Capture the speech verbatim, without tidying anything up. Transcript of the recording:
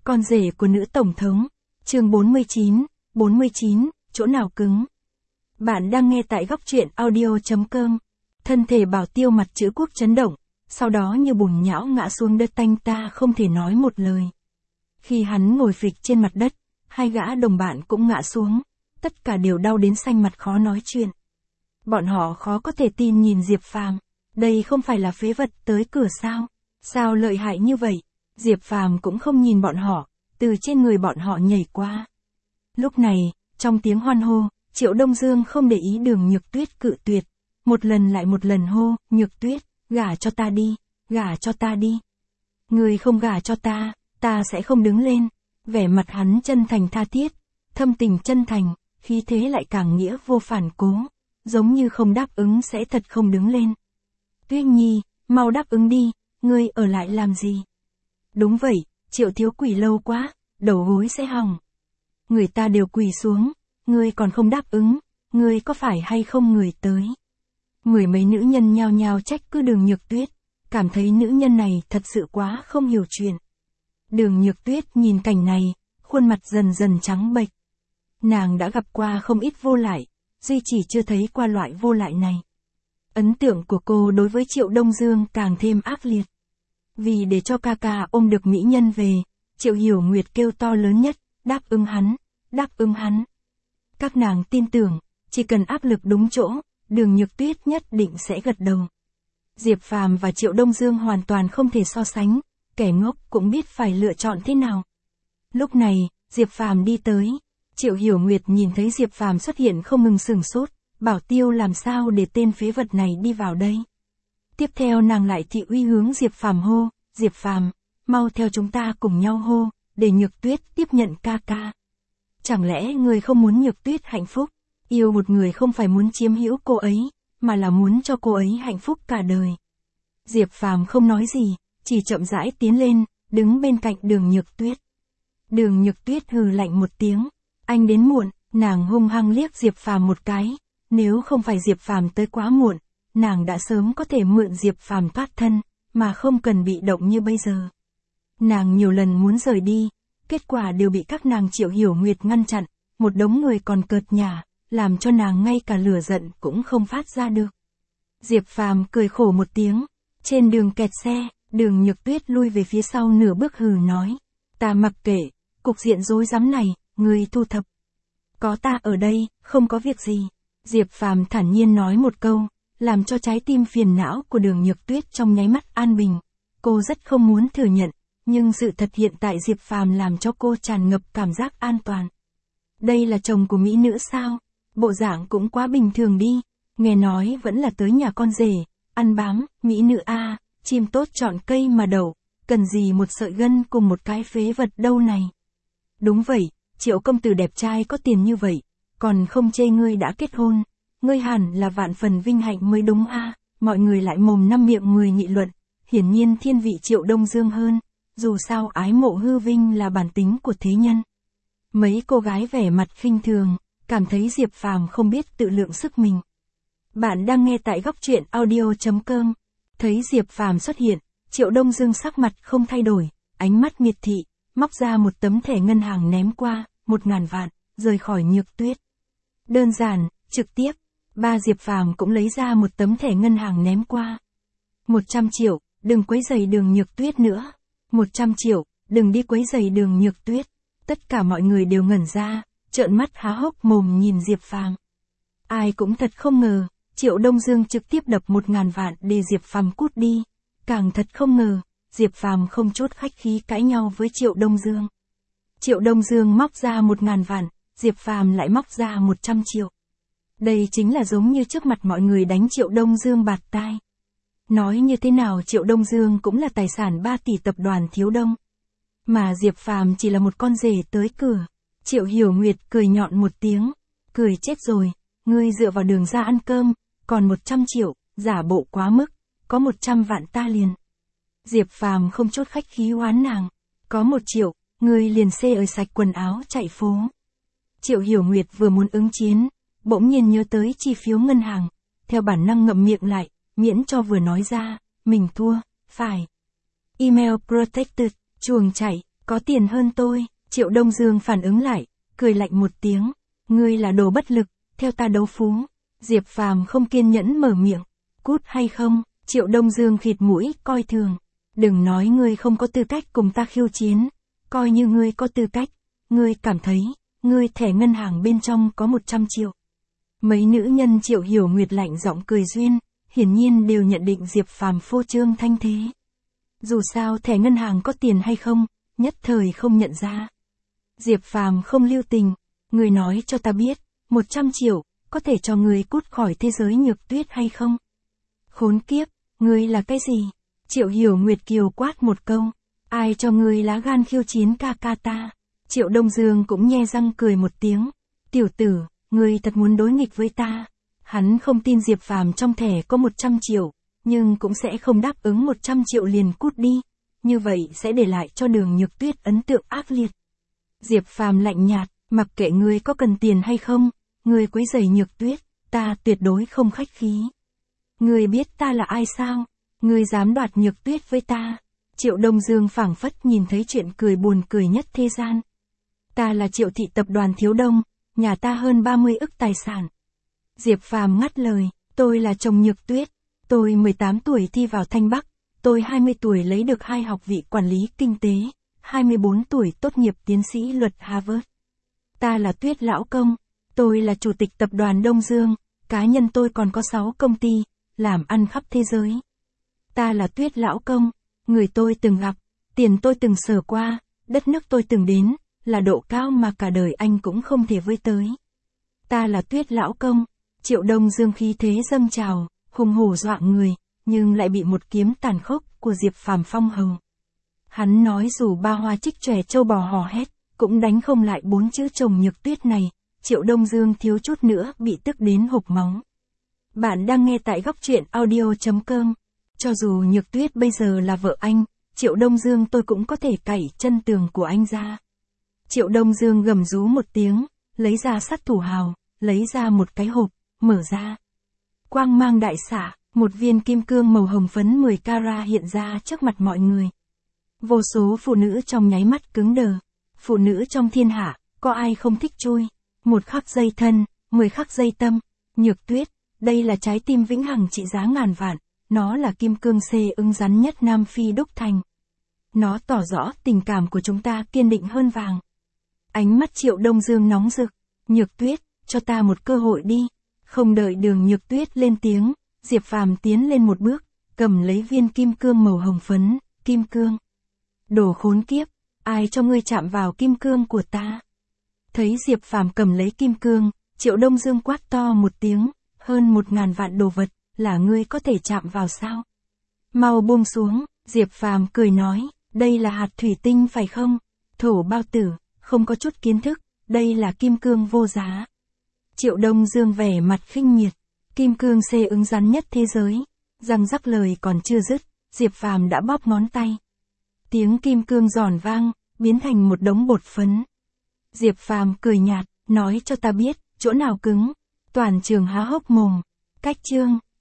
Con rể của nữ tổng thống. Chương bốn mươi chín, bốn mươi chín, chỗ nào cứng. Bạn đang nghe tại góc truyện audio chấm com. Thân thể Bảo Tiêu mặt chữ quốc chấn động, sau đó như bùn nhão ngã xuống đất, tanh ta không thể nói một lời. Khi hắn ngồi phịch trên mặt đất, hai gã đồng bạn cũng ngã xuống, tất cả đều đau đến xanh mặt khó nói chuyện. Bọn họ khó có thể tin nhìn Diệp Phàm, đây không phải là phế vật tới cửa sao? Sao lợi hại như vậy? Diệp Phàm cũng không nhìn bọn họ, từ trên người bọn họ nhảy qua. Lúc này, trong tiếng hoan hô, Triệu Đông Dương không để ý Đường Nhược Tuyết cự tuyệt, một lần lại một lần hô, Nhược Tuyết, gả cho ta đi, gả cho ta đi. Người không gả cho ta, ta sẽ không đứng lên. Vẻ mặt hắn chân thành tha thiết, thâm tình chân thành, khí thế lại càng nghĩa vô phản cố, giống như không đáp ứng sẽ thật không đứng lên. Tuyết Nhi, mau đáp ứng đi, ngươi ở lại làm gì? Đúng vậy, Triệu thiếu quỳ lâu quá, đầu gối sẽ hỏng. Người ta đều quỳ xuống, ngươi còn không đáp ứng, ngươi có phải hay không người tới? Mười mấy nữ nhân nhao nhao trách cứ Đường Nhược Tuyết, cảm thấy nữ nhân này thật sự quá không hiểu chuyện. Đường Nhược Tuyết nhìn cảnh này, khuôn mặt dần dần trắng bệch. Nàng đã gặp qua không ít vô lại, duy chỉ chưa thấy qua loại vô lại này. Ấn tượng của cô đối với Triệu Đông Dương càng thêm ác liệt. Vì để cho ca ca ôm được mỹ nhân về, Triệu Hiểu Nguyệt kêu to lớn nhất, đáp ứng hắn, đáp ứng hắn. Các nàng tin tưởng, chỉ cần áp lực đúng chỗ, Đường Nhược Tuyết nhất định sẽ gật đầu. Diệp Phàm và Triệu Đông Dương hoàn toàn không thể so sánh, kẻ ngốc cũng biết phải lựa chọn thế nào. Lúc này, Diệp Phàm đi tới, Triệu Hiểu Nguyệt nhìn thấy Diệp Phàm xuất hiện không ngừng sửng sốt, Bảo Tiêu làm sao để tên phế vật này đi vào đây. Tiếp theo nàng lại thị uy hướng Diệp Phàm hô, Diệp Phàm, mau theo chúng ta cùng nhau hô, để Nhược Tuyết tiếp nhận ca ca. Chẳng lẽ người không muốn Nhược Tuyết hạnh phúc, yêu một người không phải muốn chiếm hữu cô ấy, mà là muốn cho cô ấy hạnh phúc cả đời. Diệp Phàm không nói gì, chỉ chậm rãi tiến lên, đứng bên cạnh Đường Nhược Tuyết. Đường Nhược Tuyết hừ lạnh một tiếng, anh đến muộn, nàng hung hăng liếc Diệp Phàm một cái, nếu không phải Diệp Phàm tới quá muộn, nàng đã sớm có thể mượn Diệp Phàm thoát thân, mà không cần bị động như bây giờ. Nàng nhiều lần muốn rời đi, kết quả đều bị các nàng Triệu Hiểu Nguyệt ngăn chặn, một đống người còn cợt nhả, làm cho nàng ngay cả lửa giận cũng không phát ra được. Diệp Phàm cười khổ một tiếng, trên đường kẹt xe, Đường Nhược Tuyết lui về phía sau nửa bước hừ nói, ta mặc kệ, cục diện rối rắm này, ngươi thu thập. Có ta ở đây, không có việc gì. Diệp Phàm thản nhiên nói một câu, làm cho trái tim phiền não của Đường Nhược Tuyết trong nháy mắt an bình. Cô rất không muốn thừa nhận, nhưng sự thật hiện tại Diệp Phàm làm cho cô tràn ngập cảm giác an toàn. Đây là chồng của mỹ nữ sao? Bộ dạng cũng quá bình thường đi, nghe nói vẫn là tới nhà con rể, ăn bám, mỹ nữ a, chim tốt chọn cây mà đậu, cần gì một sợi gân cùng một cái phế vật đâu này. Đúng vậy, Triệu công tử đẹp trai có tiền như vậy, còn không chê ngươi đã kết hôn, ngươi hẳn là vạn phần vinh hạnh mới đúng a. Mọi người lại mồm năm miệng người nghị luận, hiển nhiên thiên vị Triệu Đông Dương hơn, dù sao ái mộ hư vinh là bản tính của thế nhân. Mấy cô gái vẻ mặt khinh thường, cảm thấy Diệp Phàm không biết tự lượng sức mình. Bạn đang nghe tại góc truyện audio chấm com. Thấy Diệp Phàm xuất hiện, Triệu Đông Dương sắc mặt không thay đổi, ánh mắt miệt thị, móc ra một tấm thẻ ngân hàng ném qua, một ngàn vạn, rời khỏi Nhược Tuyết. Đơn giản, trực tiếp, ba Diệp Phàm cũng lấy ra một tấm thẻ ngân hàng ném qua. Một trăm triệu, đừng quấy rầy Đường Nhược Tuyết nữa. Một trăm triệu, đừng đi quấy rầy Đường Nhược Tuyết. Tất cả mọi người đều ngẩn ra, trợn mắt há hốc mồm nhìn Diệp Phàm. Ai cũng thật không ngờ, Triệu Đông Dương trực tiếp đập một ngàn vạn để Diệp Phàm cút đi. Càng thật không ngờ, Diệp Phàm không chốt khách khí cãi nhau với Triệu Đông Dương. Triệu Đông Dương móc ra một ngàn vạn, Diệp Phàm lại móc ra một trăm triệu. Đây chính là giống như trước mặt mọi người đánh Triệu Đông Dương bạt tai. Nói như thế nào Triệu Đông Dương cũng là tài sản ba tỷ tập đoàn Thiếu Đông. Mà Diệp Phàm chỉ là một con rể tới cửa. Triệu Hiểu Nguyệt cười nhọn một tiếng, cười chết rồi, ngươi dựa vào Đường ra ăn cơm, còn một trăm triệu, giả bộ quá mức, có một trăm vạn ta liền. Diệp Phàm không chốt khách khí oán nàng, có một triệu, ngươi liền xê ở sạch quần áo chạy phố. Triệu Hiểu Nguyệt vừa muốn ứng chiến, bỗng nhiên nhớ tới chi phiếu ngân hàng, theo bản năng ngậm miệng lại, miễn cho vừa nói ra, mình thua, phải. Email protected, chuồng chạy, Có tiền hơn tôi, Triệu Đông Dương phản ứng lại, cười lạnh một tiếng. Ngươi là đồ bất lực, theo ta đấu phú. Diệp Phàm không kiên nhẫn mở miệng. Cút hay không, Triệu Đông Dương khịt mũi, coi thường. Đừng nói ngươi không có tư cách cùng ta khiêu chiến. Coi như ngươi có tư cách, ngươi cảm thấy, ngươi thẻ ngân hàng bên trong có một trăm triệu. Mấy nữ nhân Triệu Hiểu Nguyệt lạnh giọng cười duyên, hiển nhiên đều nhận định Diệp Phàm phô trương thanh thế. Dù sao thẻ ngân hàng có tiền hay không, nhất thời không nhận ra. Diệp Phàm không lưu tình, ngươi nói cho ta biết, một trăm triệu, có thể cho ngươi cút khỏi thế giới Nhược Tuyết hay không? Khốn kiếp, ngươi là cái gì? Triệu Hiểu Nguyệt kiều quát một câu, ai cho ngươi lá gan khiêu chiến ca ca ta? Triệu Đông Dương cũng nhe răng cười một tiếng, tiểu tử, ngươi thật muốn đối nghịch với ta. Hắn không tin Diệp Phàm trong thẻ có một trăm triệu, nhưng cũng sẽ không đáp ứng một trăm triệu liền cút đi, như vậy sẽ để lại cho Đường Nhược Tuyết ấn tượng ác liệt. Diệp Phàm lạnh nhạt, mặc kệ ngươi có cần tiền hay không, ngươi quấy rầy Nhược Tuyết, ta tuyệt đối không khách khí. Ngươi biết ta là ai sao? Ngươi dám đoạt Nhược Tuyết với ta? Triệu Đông Dương phảng phất nhìn thấy chuyện cười buồn cười nhất thế gian. Ta là Triệu thị tập đoàn Thiếu Đông, nhà ta hơn ba mươi ức tài sản. Diệp Phàm ngắt lời, tôi là chồng Nhược Tuyết, tôi mười tám tuổi thi vào Thanh Bắc, tôi hai mươi tuổi lấy được hai học vị quản lý kinh tế, hai mươi bốn tuổi tốt nghiệp tiến sĩ luật Harvard. Ta là Tuyết lão công, tôi là chủ tịch tập đoàn Đông Dương, cá nhân tôi còn có sáu công ty, làm ăn khắp thế giới. Ta là Tuyết lão công, người tôi từng gặp, tiền tôi từng sờ qua, đất nước tôi từng đến, là độ cao mà cả đời anh cũng không thể với tới. Ta là Tuyết lão công. Triệu Đông Dương khí thế dâng trào, hùng hổ dọa người, nhưng lại bị một kiếm tàn khốc của Diệp Phàm phong hầu. Hắn nói dù ba hoa trích chòe châu bò hò hét, cũng đánh không lại bốn chữ chồng Nhược Tuyết này. Triệu Đông Dương thiếu chút nữa bị tức đến hộc máu. Bạn đang nghe tại góc truyện audio chấm com. Cho dù Nhược Tuyết bây giờ là vợ anh, Triệu Đông Dương tôi cũng có thể cày chân tường của anh ra. Triệu Đông Dương gầm rú một tiếng, lấy ra sắt thủ hào, lấy ra một cái hộp, mở ra. Quang mang đại xạ, một viên kim cương màu hồng phấn mười carat hiện ra trước mặt mọi người. Vô số phụ nữ trong nháy mắt cứng đờ. Phụ nữ trong thiên hạ, có ai không thích chui? Một khắc dây thân, mười khắc dây tâm. Nhược Tuyết, đây là trái tim vĩnh hằng trị giá ngàn vạn, nó là kim cương C ưng rắn nhất Nam Phi đúc thành. Nó tỏ rõ tình cảm của chúng ta kiên định hơn vàng. Ánh mắt Triệu Đông Dương nóng rực. Nhược Tuyết, cho ta một cơ hội đi. Không đợi Đường Nhược Tuyết lên tiếng, Diệp Phàm tiến lên một bước, cầm lấy viên kim cương màu hồng phấn, kim cương. Đồ khốn kiếp, ai cho ngươi chạm vào kim cương của ta? Thấy Diệp Phàm cầm lấy kim cương, Triệu Đông Dương quát to một tiếng, hơn một ngàn vạn đồ vật, là ngươi có thể chạm vào sao? Mau buông xuống, Diệp Phàm cười nói, đây là hạt thủy tinh phải không? Thổ bao tử, không có chút kiến thức, đây là kim cương vô giá. Triệu Đông Dương vẻ mặt khinh miệt, kim cương C ứng rắn nhất thế giới. Răng rắc lời còn chưa dứt, Diệp Phàm đã bóp ngón tay. Tiếng kim cương giòn vang, biến thành một đống bột phấn. Diệp Phàm cười nhạt, nói cho ta biết, chỗ nào cứng. Toàn trường há hốc mồm. Cách chương.